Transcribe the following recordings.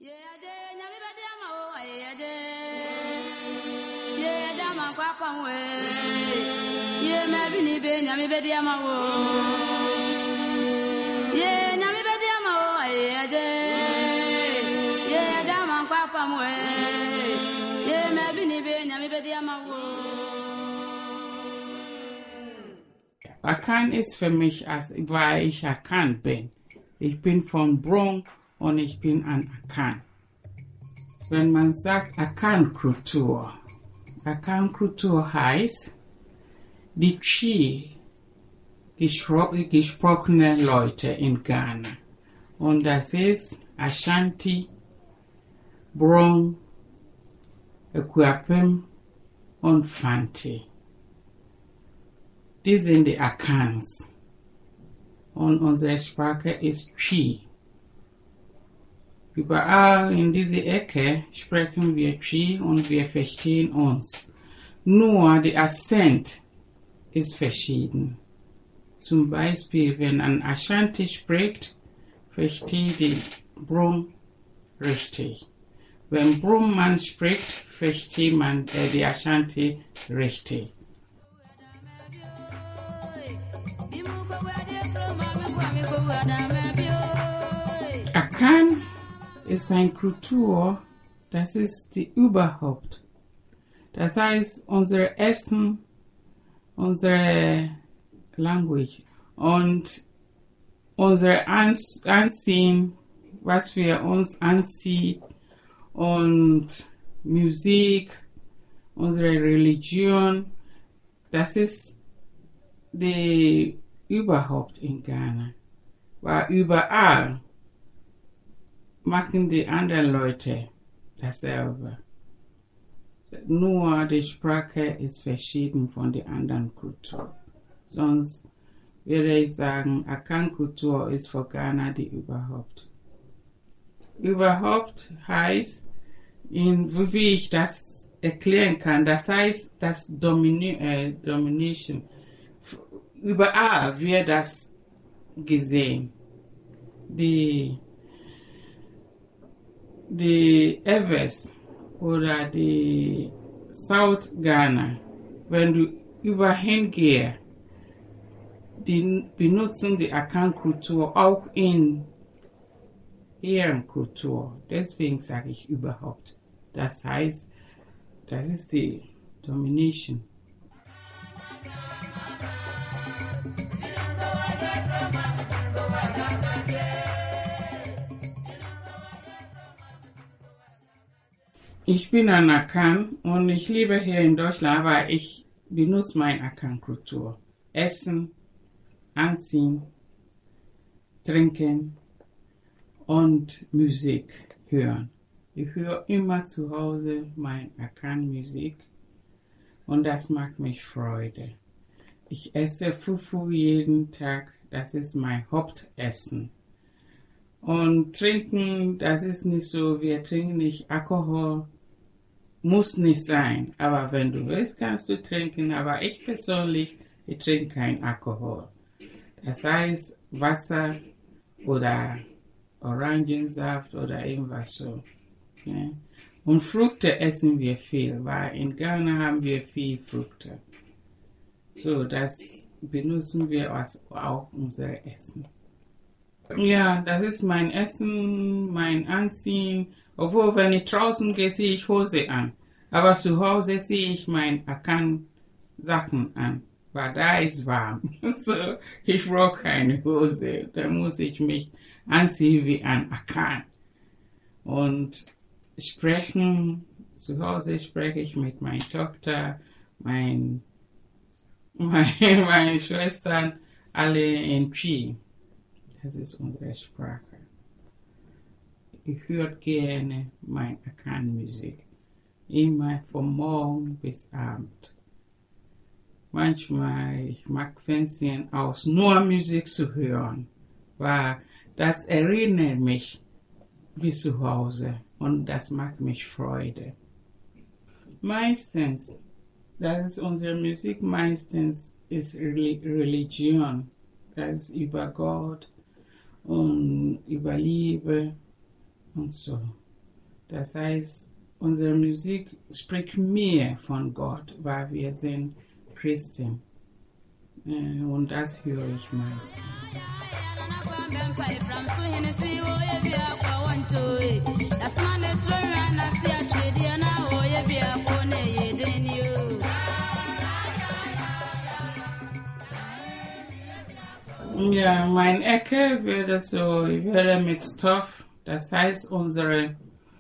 Akan ist für mich, als weil ich Akan bin. Ich bin von Bron und ich bin ein Akan. Wenn man sagt Akan-Kultur heißt, die Twi gesprochene Leute in Ghana. Und das ist Ashanti, Bron, Akuapem und Fanti. Die sind die Akans. Und unsere Sprache ist Twi. Überall in dieser Ecke sprechen wir Twi und wir verstehen uns. Nur der Akzent ist verschieden. Zum Beispiel, wenn ein Ashanti spricht, versteht die Brum richtig. Wenn Brumman spricht, versteht man die Ashanti richtig. Akan ist eine Kultur, das ist die Überhaupt. Das heißt, unser Essen, unsere Language und unser Anziehen, was wir uns anziehen und Musik, unsere Religion, das ist die Überhaupt in Ghana. Weil überall machen die anderen Leute dasselbe. Nur die Sprache ist verschieden von der anderen Kultur. Sonst würde ich sagen, Akan-Kultur ist für Ghana die Überhaupt. Überhaupt heißt, wie ich das erklären kann, das heißt, das Domination. Überall wird das gesehen. Die Evers oder die South Ghana, wenn du überhin gehst, die benutzen die Akan-Kultur auch in ihren Kultur. Deswegen sage ich überhaupt. Das heißt, das ist die Domination. Ich bin ein Akan und ich lebe hier in Deutschland, aber ich benutze meine Akan-Kultur. Essen, Anziehen, Trinken und Musik hören. Ich höre immer zu Hause meine Akan-Musik und das macht mich Freude. Ich esse Fufu jeden Tag, das ist mein Hauptessen. Und trinken, das ist nicht so, wir trinken nicht Alkohol, muss nicht sein. Aber wenn du willst, kannst du trinken. Aber ich persönlich, ich trinke kein Alkohol. Das heißt Wasser oder Orangensaft oder irgendwas so. Ja. Und Früchte essen wir viel, weil in Ghana haben wir viel Früchte. So, das benutzen wir auch unser Essen. Ja, das ist mein Essen, mein Anziehen. Obwohl, wenn ich draußen gehe, ziehe ich Hose an. Aber zu Hause ziehe ich meine Akan-Sachen an, weil da ist warm. So, ich brauche keine Hose. Da muss ich mich anziehen wie ein Akan. Und sprechen, zu Hause spreche ich mit meiner Tochter, meine Schwestern, alle in Twi. Das ist unsere Sprache. Ich höre gerne meine Akan-Musik. Immer von morgen bis Abend. Manchmal, ich mag Fernsehen aus, nur Musik zu hören. Weil das erinnert mich wie zu Hause und das macht mich Freude. Meistens, das ist unsere Musik, meistens ist Religion. Das ist über Gott und über Liebe und so. Das heißt, unsere Musik spricht mehr von Gott, weil wir sind Christen. Und das höre ich meistens. Ja, mein Ecke würde so, ich würde mit Stoff, das heißt unsere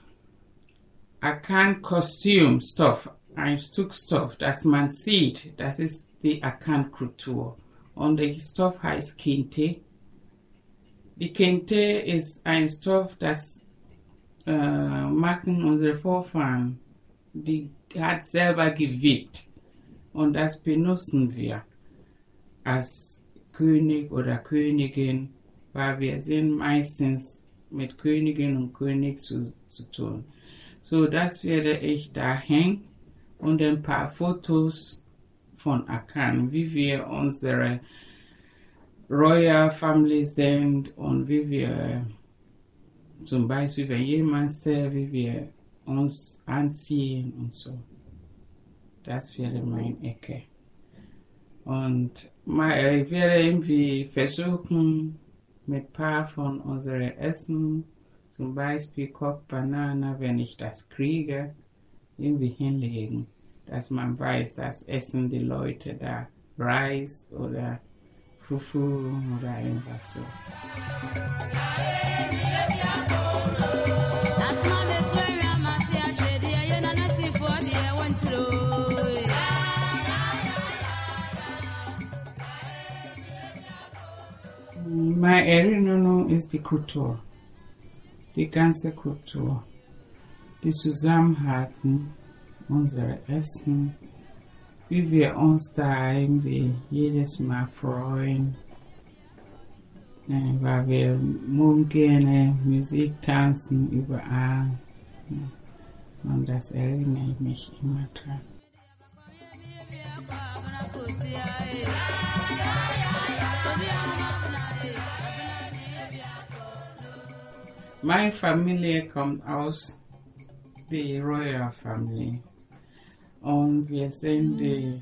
Akan-Kostümstoff, ein Stück Stoff, das man sieht, das ist die Akan-Kultur. Und der Stoff heißt Kente. Die Kente ist ein Stoff, das machen unsere Vorfahren. Die hat selber gewebt. Und das benutzen wir als König oder Königin, weil wir sind meistens mit Königin und König zu tun. So, das werde ich da hängen und ein paar Fotos von Akan, wie wir unsere Royal Family sind und wie wir zum Beispiel, wenn jemand stirbt, wie wir uns anziehen und so. Das wäre meine Ecke. Und ich werde irgendwie versuchen, mit ein paar von unseren Essen, zum Beispiel Koch Banane, wenn ich das kriege, irgendwie hinlegen, dass man weiß, dass essen die Leute da Reis oder Fufu oder irgendwas so. Meine Erinnerung ist die Kultur, die ganze Kultur, die Zusammenhalten, unser Essen, wie wir uns da irgendwie jedes Mal freuen, weil wir gerne Musik tanzen überall. Und das erinnert mich immer dran. Meine Familie kommt aus der Royal Family und wir sind die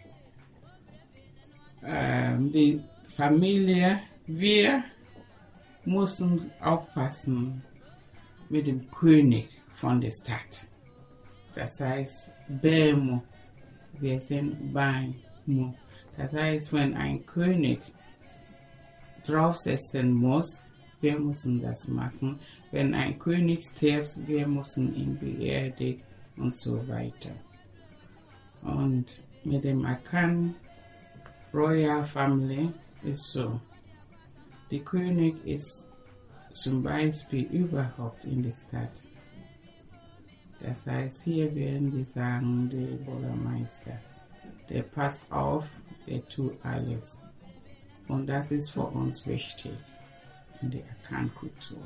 Familie. Wir müssen aufpassen mit dem König von der Stadt. Das heißt Bemo. Wir sind Bemo. Das heißt, wenn ein König draufsetzen muss, wir müssen das machen. Wenn ein König stirbt, wir müssen ihn beerdigen und so weiter. Und mit dem Akan Royal Family ist so. Der König ist zum Beispiel überhaupt in der Stadt. Das heißt, hier werden wir sagen, der Bürgermeister, der passt auf, der tut alles. Und das ist für uns wichtig in der Akan-Kultur.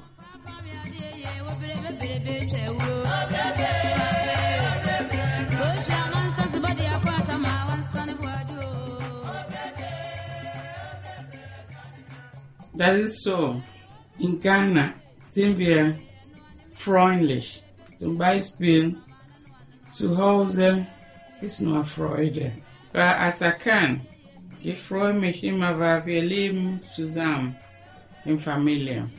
Das ist so. In Ghana sind wir freundlich. Zum Beispiel zu Hause ist nur Freude. Weil als Akan, ich freue mich immer, weil wir leben zusammen in Familie.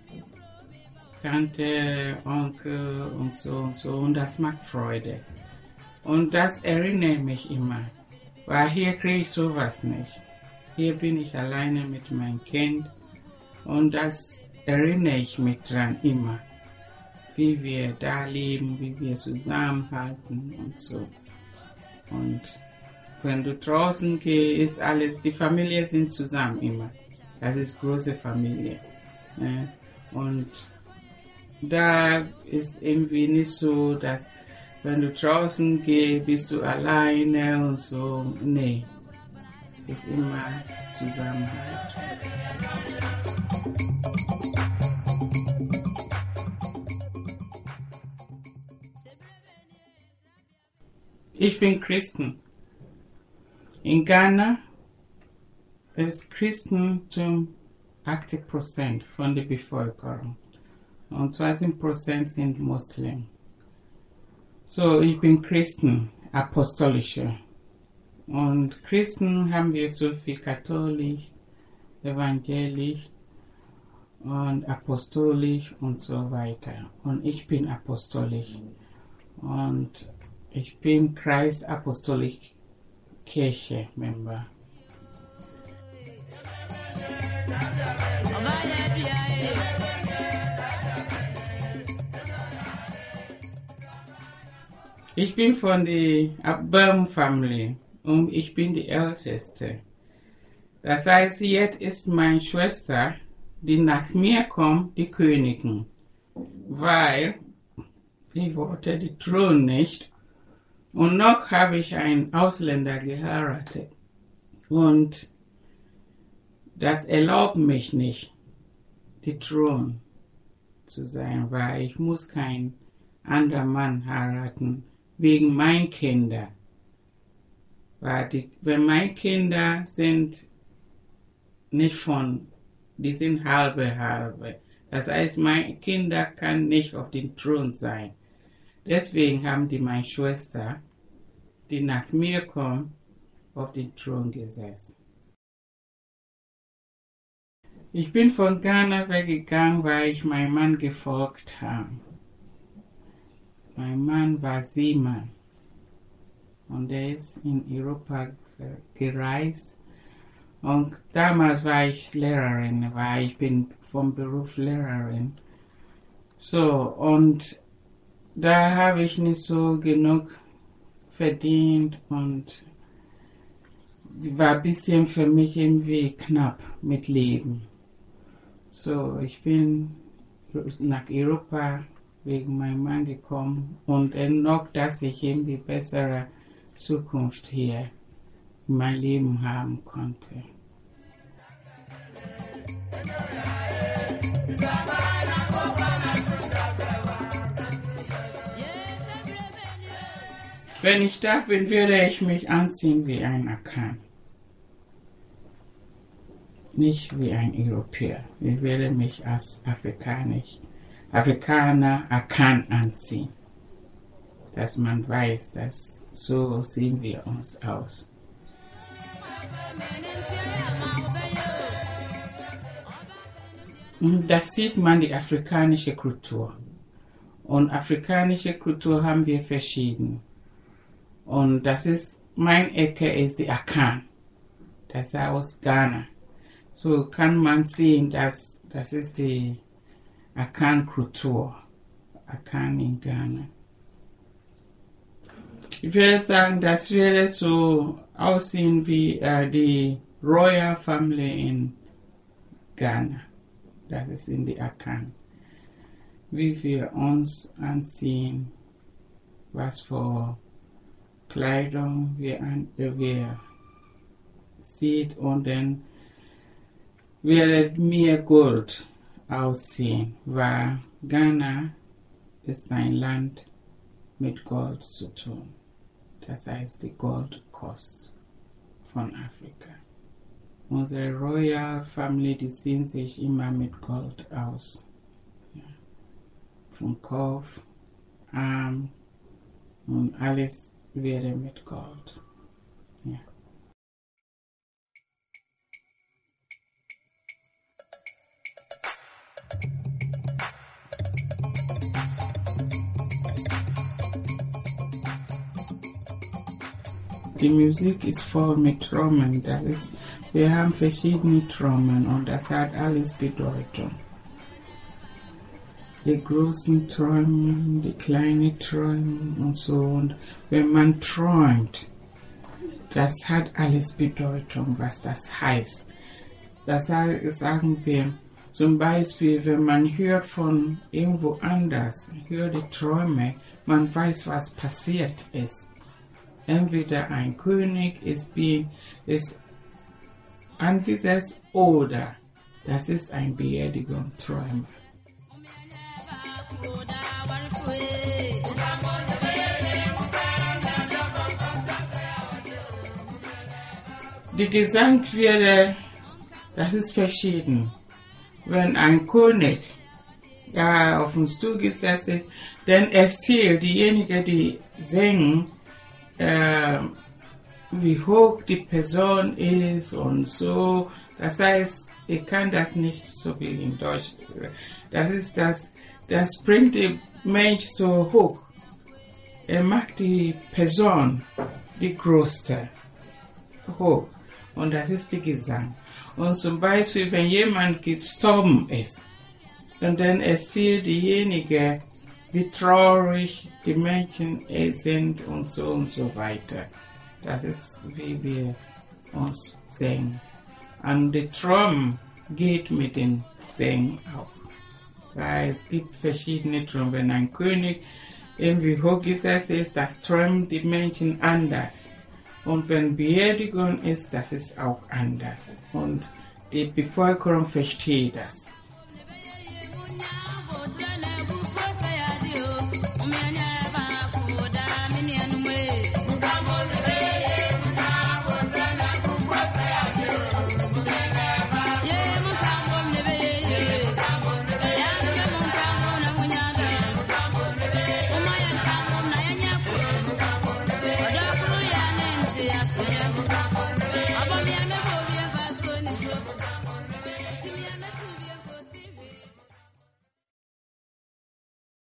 Tante, Onkel und so. Und das macht Freude. Und das erinnert mich immer. Weil hier kriege ich sowas nicht. Hier bin ich alleine mit meinem Kind. Und das erinnere ich mich dran immer. Wie wir da leben, wie wir zusammenhalten und so. Und wenn du draußen gehst, ist alles, die Familie sind zusammen immer. Das ist große Familie. Und da ist irgendwie nicht so, dass wenn du draußen gehst, bist du alleine und so. Nee, ist immer Zusammenhalt. Ich bin Christen. In Ghana ist Christentum 80% von der Bevölkerung. und 20% sind Muslim. So, ich bin Christen, apostolische. Und Christen haben wir so viel katholisch, evangelisch und apostolisch und so weiter. Und ich bin apostolisch. Und ich bin Christ Apostolic Kirche Member. Ich bin von der Böhm Family und ich bin die Älteste. Das heißt, jetzt ist meine Schwester, die nach mir kommt, die Königin. Weil ich wollte den Thron nicht. Und noch habe ich einen Ausländer geheiratet. Und das erlaubt mich nicht, die Thron zu sein, weil ich muss keinen anderen Mann heiraten, wegen meinen Kindern. Weil wenn meine Kinder sind nicht die sind halbe. Das heißt, meine Kinder kann nicht auf dem Thron sein. Deswegen haben die meine Schwester, die nach mir kommt, auf den Thron gesessen. Ich bin von Ghana weggegangen, weil ich meinem Mann gefolgt habe. Mein Mann war Seemann und er ist in Europa gereist. Und damals war ich Lehrerin, weil ich bin vom Beruf Lehrerin. So, und da habe ich nicht so genug verdient und war ein bisschen für mich irgendwie knapp mit Leben. So, ich bin nach Europa wegen meinem Mann gekommen und noch, dass ich irgendwie bessere Zukunft hier in mein Leben haben konnte. Wenn ich da bin, würde ich mich anziehen wie ein Akan. Nicht wie ein Europäer. Ich würde mich als Afrikaner Akan anziehen. Dass man weiß, dass so sehen wir uns aus. Das sieht man, die afrikanische Kultur. Und afrikanische Kultur haben wir verschieden. Und das ist, meine Ecke ist die Akan. Das ist aus Ghana. So kann man sehen, dass das ist die Akan-Kultur. Akan in Ghana. Ich würde sagen, das würde so aussehen wie die Royal Family in Ghana. Das ist in die Akan. Wie wir uns anziehen, was für Kleidung wir sieht und dann wird mehr Gold aussehen, weil Ghana ist ein Land mit Gold zu tun. Das heißt die Gold Coast von Afrika. Unsere Royal Family, die sehen sich immer mit Gold aus. Ja. Vom Kopf, Arm und alles wäre mit Gold. Ja. Die Musik ist voll mit Trommeln. Wir haben verschiedene Trommeln und das hat alles Bedeutung. Die großen Träume, die kleinen Träume und so. Und wenn man träumt, das hat alles Bedeutung, was das heißt. Das sagen wir zum Beispiel, wenn man hört von irgendwo anders, hört die Träume, man weiß, was passiert ist. Entweder ein König ist angesetzt oder das ist ein Beerdigungsträumer. Die Gesang das ist verschieden. Wenn ein König ja, auf dem Stuhl gesessen, dann erzählt diejenige, die singen, wie hoch die Person ist und so. Das heißt, ich kann das nicht so wie in Deutsch. Das bringt den Mensch so hoch. Er macht die Person, die größte, hoch. Und das ist der Gesang. Und zum Beispiel, wenn jemand gestorben ist, und dann erzählt diejenige, wie traurig die Menschen sind und so weiter. Das ist, wie wir uns singen. Und der Traum geht mit dem Singen auch. Weil es gibt verschiedene Träume. Wenn ein König irgendwie hochgesetzt ist, das träumen die Menschen anders. Und wenn Beerdigung ist, das ist auch anders. Und die Bevölkerung versteht das.